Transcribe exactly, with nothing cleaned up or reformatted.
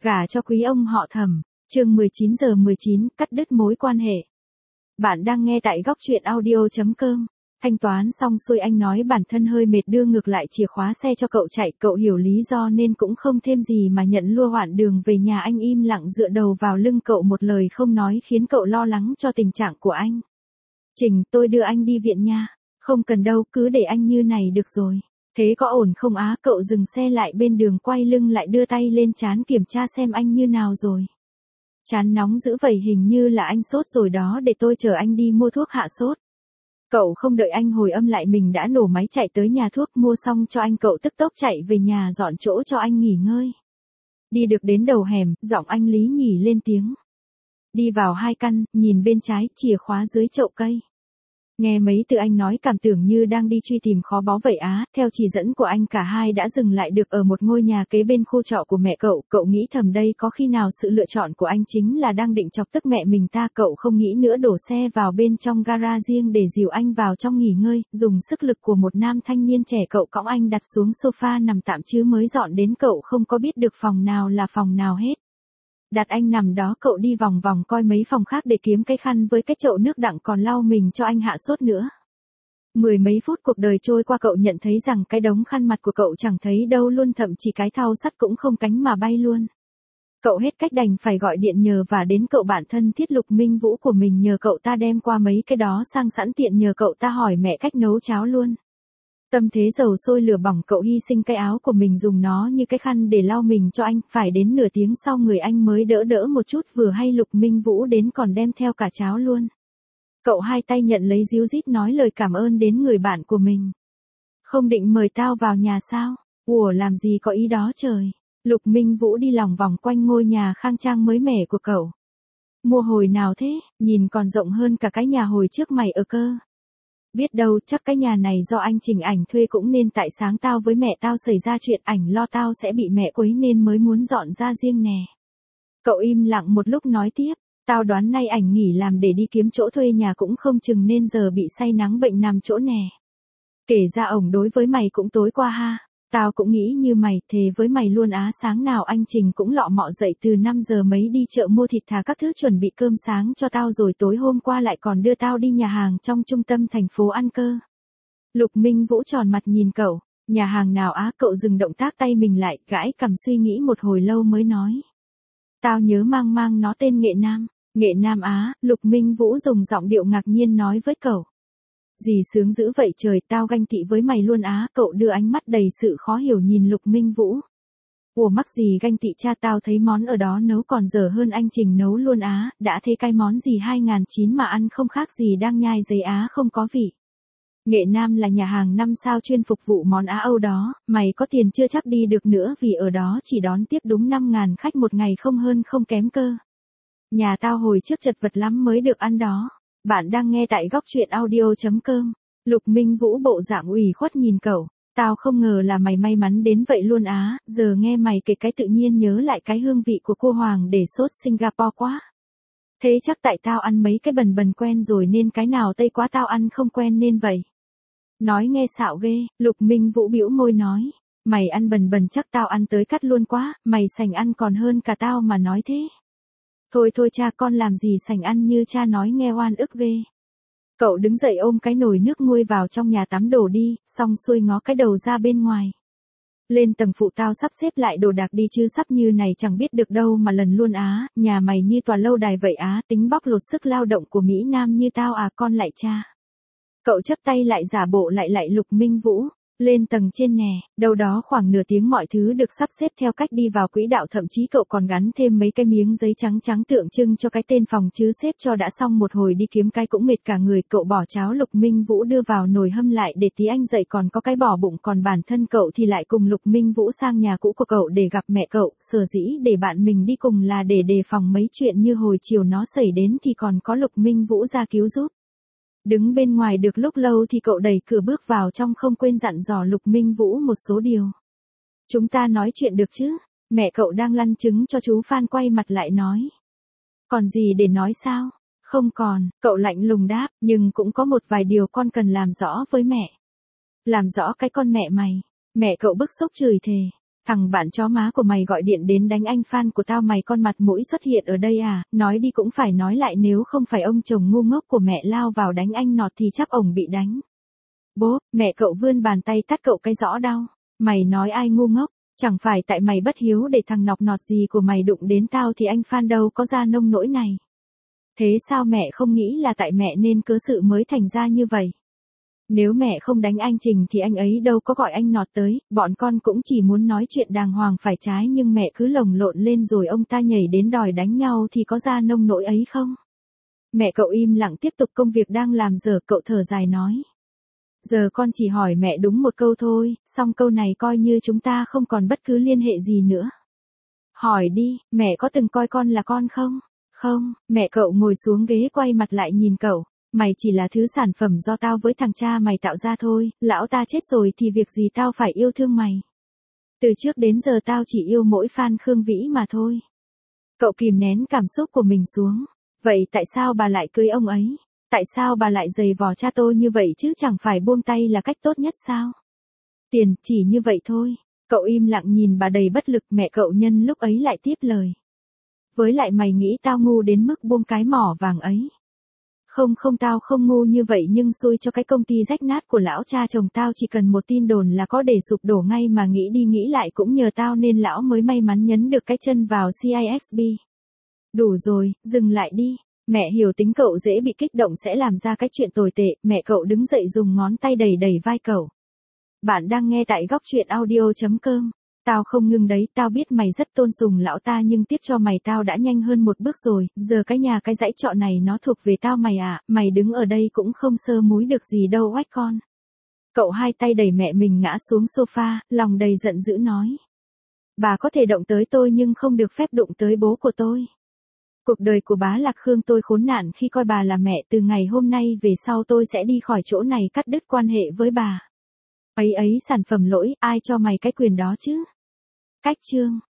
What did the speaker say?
Gả cho quý ông họ Thẩm, chương mười chín giờ mười chín, cắt đứt mối quan hệ. Bạn đang nghe tại góc truyện audio chấm com. Thanh toán xong xuôi anh nói bản thân hơi mệt đưa ngược lại chìa khóa xe cho cậu chạy, cậu hiểu lý do nên cũng không thêm gì mà nhận lua hoạn đường về nhà. Anh im lặng dựa đầu vào lưng cậu, một lời không nói khiến cậu lo lắng cho tình trạng của anh. Trình, tôi đưa anh đi viện nha. Không cần đâu, cứ để anh như này được rồi. Thế có ổn không á? Cậu dừng xe lại bên đường, quay lưng lại đưa tay lên trán kiểm tra xem anh như nào rồi. Trán nóng dữ vậy, hình như là anh sốt rồi đó, để tôi chở anh đi mua thuốc hạ sốt. Cậu không đợi anh hồi âm lại, mình đã nổ máy chạy tới nhà thuốc, mua xong cho anh, cậu tức tốc chạy về nhà dọn chỗ cho anh nghỉ ngơi. Đi được đến đầu hẻm, giọng anh Lý Nhỉ lên tiếng. Đi vào hai căn, nhìn bên trái, chìa khóa dưới chậu cây. Nghe mấy từ anh nói cảm tưởng như đang đi truy tìm khó báu vậy á. Theo chỉ dẫn của anh, cả hai đã dừng lại được ở một ngôi nhà kế bên khu trọ của mẹ cậu. Cậu nghĩ thầm đây có khi nào sự lựa chọn của anh chính là đang định chọc tức mẹ mình ta. Cậu không nghĩ nữa, đổ xe vào bên trong gara riêng để dìu anh vào trong nghỉ ngơi. Dùng sức lực của một nam thanh niên trẻ, cậu cõng anh đặt xuống sofa nằm tạm, chứ mới dọn đến cậu không có biết được phòng nào là phòng nào hết. Đặt anh nằm đó, cậu đi vòng vòng coi mấy phòng khác để kiếm cái khăn với cái chậu nước đặng còn lau mình cho anh hạ sốt nữa. Mười mấy phút cuộc đời trôi qua, cậu nhận thấy rằng cái đống khăn mặt của cậu chẳng thấy đâu luôn, thậm chí cái thau sắt cũng không cánh mà bay luôn. Cậu hết cách đành phải gọi điện nhờ và đến cậu bạn thân thiết Lục Minh Vũ của mình, nhờ cậu ta đem qua mấy cái đó sang sẵn, tiện nhờ cậu ta hỏi mẹ cách nấu cháo luôn. Tâm thế dầu sôi lửa bỏng, cậu hy sinh cái áo của mình, dùng nó như cái khăn để lau mình cho anh. Phải đến nửa tiếng sau người anh mới đỡ đỡ một chút, vừa hay Lục Minh Vũ đến còn đem theo cả cháo luôn. Cậu hai tay nhận lấy, díu dít nói lời cảm ơn đến người bạn của mình. Không định mời tao vào nhà sao? Ủa, làm gì có ý đó trời. Lục Minh Vũ đi lòng vòng quanh ngôi nhà khang trang mới mẻ của cậu. Mua hồi nào thế? Nhìn còn rộng hơn cả cái nhà hồi trước mày ở cơ. Biết đâu chắc cái nhà này do anh Trình ảnh thuê cũng nên, tại sáng tao với mẹ tao xảy ra chuyện, ảnh lo tao sẽ bị mẹ quấy nên mới muốn dọn ra riêng nè. Cậu im lặng một lúc nói tiếp, tao đoán nay ảnh nghỉ làm để đi kiếm chỗ thuê nhà cũng không chừng, nên giờ bị say nắng bệnh nằm chỗ nè. Kể ra ổng đối với mày cũng tối qua ha. Tao cũng nghĩ như mày, thề với mày luôn á, sáng nào anh Trình cũng lọ mọ dậy từ năm giờ mấy đi chợ mua thịt thà các thứ chuẩn bị cơm sáng cho tao, rồi tối hôm qua lại còn đưa tao đi nhà hàng trong trung tâm thành phố ăn cơ. Lục Minh Vũ tròn mặt nhìn cậu, nhà hàng nào á? Cậu dừng động tác tay mình lại, gãi cằm suy nghĩ một hồi lâu mới nói. Tao nhớ mang mang nó tên Nghệ Nam. Nghệ Nam á? Lục Minh Vũ dùng giọng điệu ngạc nhiên nói với cậu. Gì sướng dữ vậy trời, tao ganh tị với mày luôn á. Cậu đưa ánh mắt đầy sự khó hiểu nhìn Lục Minh Vũ. Ủa mắc gì ganh tị cha, tao thấy món ở đó nấu còn dở hơn anh Trình nấu luôn á. Đã thấy cái món gì hai nghìn chín mà ăn không khác gì đang nhai giấy á, không có vị. Nghệ Nam là nhà hàng năm sao chuyên phục vụ món Á Âu đó, mày có tiền chưa chắc đi được nữa, vì ở đó chỉ đón tiếp đúng năm ngàn khách một ngày, không hơn không kém cơ. Nhà tao hồi trước chật vật lắm mới được ăn đó. Bạn đang nghe tại góc truyện audio chấm com. Lục Minh Vũ bộ dạng ủy khuất nhìn cậu. Tao không ngờ là mày may mắn đến vậy luôn á. Giờ nghe mày kể cái tự nhiên nhớ lại cái hương vị của cua hoàng để sốt Singapore quá. Thế chắc tại tao ăn mấy cái bần bần quen rồi, nên cái nào Tây quá tao ăn không quen nên vậy. Nói nghe xạo ghê. Lục Minh Vũ bĩu môi nói. Mày ăn bần bần chắc tao ăn tới cắt luôn quá. Mày sành ăn còn hơn cả tao mà nói thế. Thôi thôi cha, con làm gì sành ăn như cha nói, nghe oan ức ghê. Cậu đứng dậy ôm cái nồi nước nguôi vào trong nhà tắm đổ đi, xong xuôi ngó cái đầu ra bên ngoài. Lên tầng phụ tao sắp xếp lại đồ đạc đi, chứ sắp như này chẳng biết được đâu mà lần luôn á. Nhà mày như tòa lâu đài vậy á, tính bóc lột sức lao động của Mỹ Nam như tao à? Con lại cha. Cậu chấp tay lại giả bộ lại lại Lục Minh Vũ. Lên tầng trên nè, đâu đó khoảng nửa tiếng mọi thứ được sắp xếp theo cách đi vào quỹ đạo, thậm chí cậu còn gắn thêm mấy cái miếng giấy trắng trắng tượng trưng cho cái tên phòng chứ xếp cho đã xong. Một hồi đi kiếm cái cũng mệt cả người, cậu bỏ cháo Lục Minh Vũ đưa vào nồi hâm lại để tí anh dậy còn có cái bỏ bụng, còn bản thân cậu thì lại cùng Lục Minh Vũ sang nhà cũ của cậu để gặp mẹ cậu. Sở dĩ để bạn mình đi cùng là để đề phòng mấy chuyện như hồi chiều nó xảy đến thì còn có Lục Minh Vũ ra cứu giúp. Đứng bên ngoài được lúc lâu thì cậu đẩy cửa bước vào trong, không quên dặn dò Lục Minh Vũ một số điều. Chúng ta nói chuyện được chứ? Mẹ cậu đang lăn trứng cho chú Phan quay mặt lại nói. Còn gì để nói sao? Không còn, cậu lạnh lùng đáp, nhưng cũng có một vài điều con cần làm rõ với mẹ. Làm rõ cái con mẹ mày. Mẹ cậu bức xúc chửi thề. Thằng bạn chó má của mày gọi điện đến đánh anh fan của tao, mày con mặt mũi xuất hiện ở đây à, nói đi cũng phải nói lại, nếu không phải ông chồng ngu ngốc của mẹ lao vào đánh anh Nọt thì chắc ổng bị đánh. Bố, mẹ cậu vươn bàn tay tát cậu cái rõ đau. Mày nói ai ngu ngốc, chẳng phải tại mày bất hiếu để thằng nọc nọt gì của mày đụng đến tao thì anh fan đâu có ra nông nỗi này. Thế sao mẹ không nghĩ là tại mẹ nên cớ sự mới thành ra như vậy? Nếu mẹ không đánh anh Trình thì anh ấy đâu có gọi anh Nọt tới, bọn con cũng chỉ muốn nói chuyện đàng hoàng phải trái nhưng mẹ cứ lồng lộn lên rồi ông ta nhảy đến đòi đánh nhau thì có ra nông nỗi ấy không? Mẹ cậu im lặng tiếp tục công việc đang làm dở, cậu thở dài nói. Giờ con chỉ hỏi mẹ đúng một câu thôi, xong câu này coi như chúng ta không còn bất cứ liên hệ gì nữa. Hỏi đi, mẹ có từng coi con là con không? Không, mẹ cậu ngồi xuống ghế quay mặt lại nhìn cậu. Mày chỉ là thứ sản phẩm do tao với thằng cha mày tạo ra thôi, lão ta chết rồi thì việc gì tao phải yêu thương mày. Từ trước đến giờ tao chỉ yêu mỗi fan Khương Vĩ mà thôi. Cậu kìm nén cảm xúc của mình xuống. Vậy tại sao bà lại cưới ông ấy? Tại sao bà lại giày vò cha tôi như vậy chứ chẳng phải buông tay là cách tốt nhất sao? Tiền, chỉ như vậy thôi. Cậu im lặng nhìn bà đầy bất lực, mẹ cậu nhân lúc ấy lại tiếp lời. Với lại mày nghĩ tao ngu đến mức buông cái mỏ vàng ấy. Không không tao không ngu như vậy nhưng xui cho cái công ty rách nát của lão cha chồng tao chỉ cần một tin đồn là có để sụp đổ ngay mà nghĩ đi nghĩ lại cũng nhờ tao nên lão mới may mắn nhấn được cái chân vào xê i ét bê. Đủ rồi, dừng lại đi. Mẹ hiểu tính cậu dễ bị kích động sẽ làm ra cái chuyện tồi tệ, mẹ cậu đứng dậy dùng ngón tay đẩy đẩy vai cậu. Bạn đang nghe tại góc truyện audio chấm com. Tao không ngưng đấy, tao biết mày rất tôn sùng lão ta nhưng tiếc cho mày tao đã nhanh hơn một bước rồi, giờ cái nhà cái dãy trọ này nó thuộc về tao mày à, mày đứng ở đây cũng không sơ múi được gì đâu oách con. Cậu hai tay đẩy mẹ mình ngã xuống sofa, lòng đầy giận dữ nói. Bà có thể động tới tôi nhưng không được phép đụng tới bố của tôi. Cuộc đời của bá Lạc Khương tôi khốn nạn khi coi bà là mẹ, từ ngày hôm nay về sau tôi sẽ đi khỏi chỗ này cắt đứt quan hệ với bà. Ấy ấy sản phẩm lỗi, ai cho mày cái quyền đó chứ? Cách chương.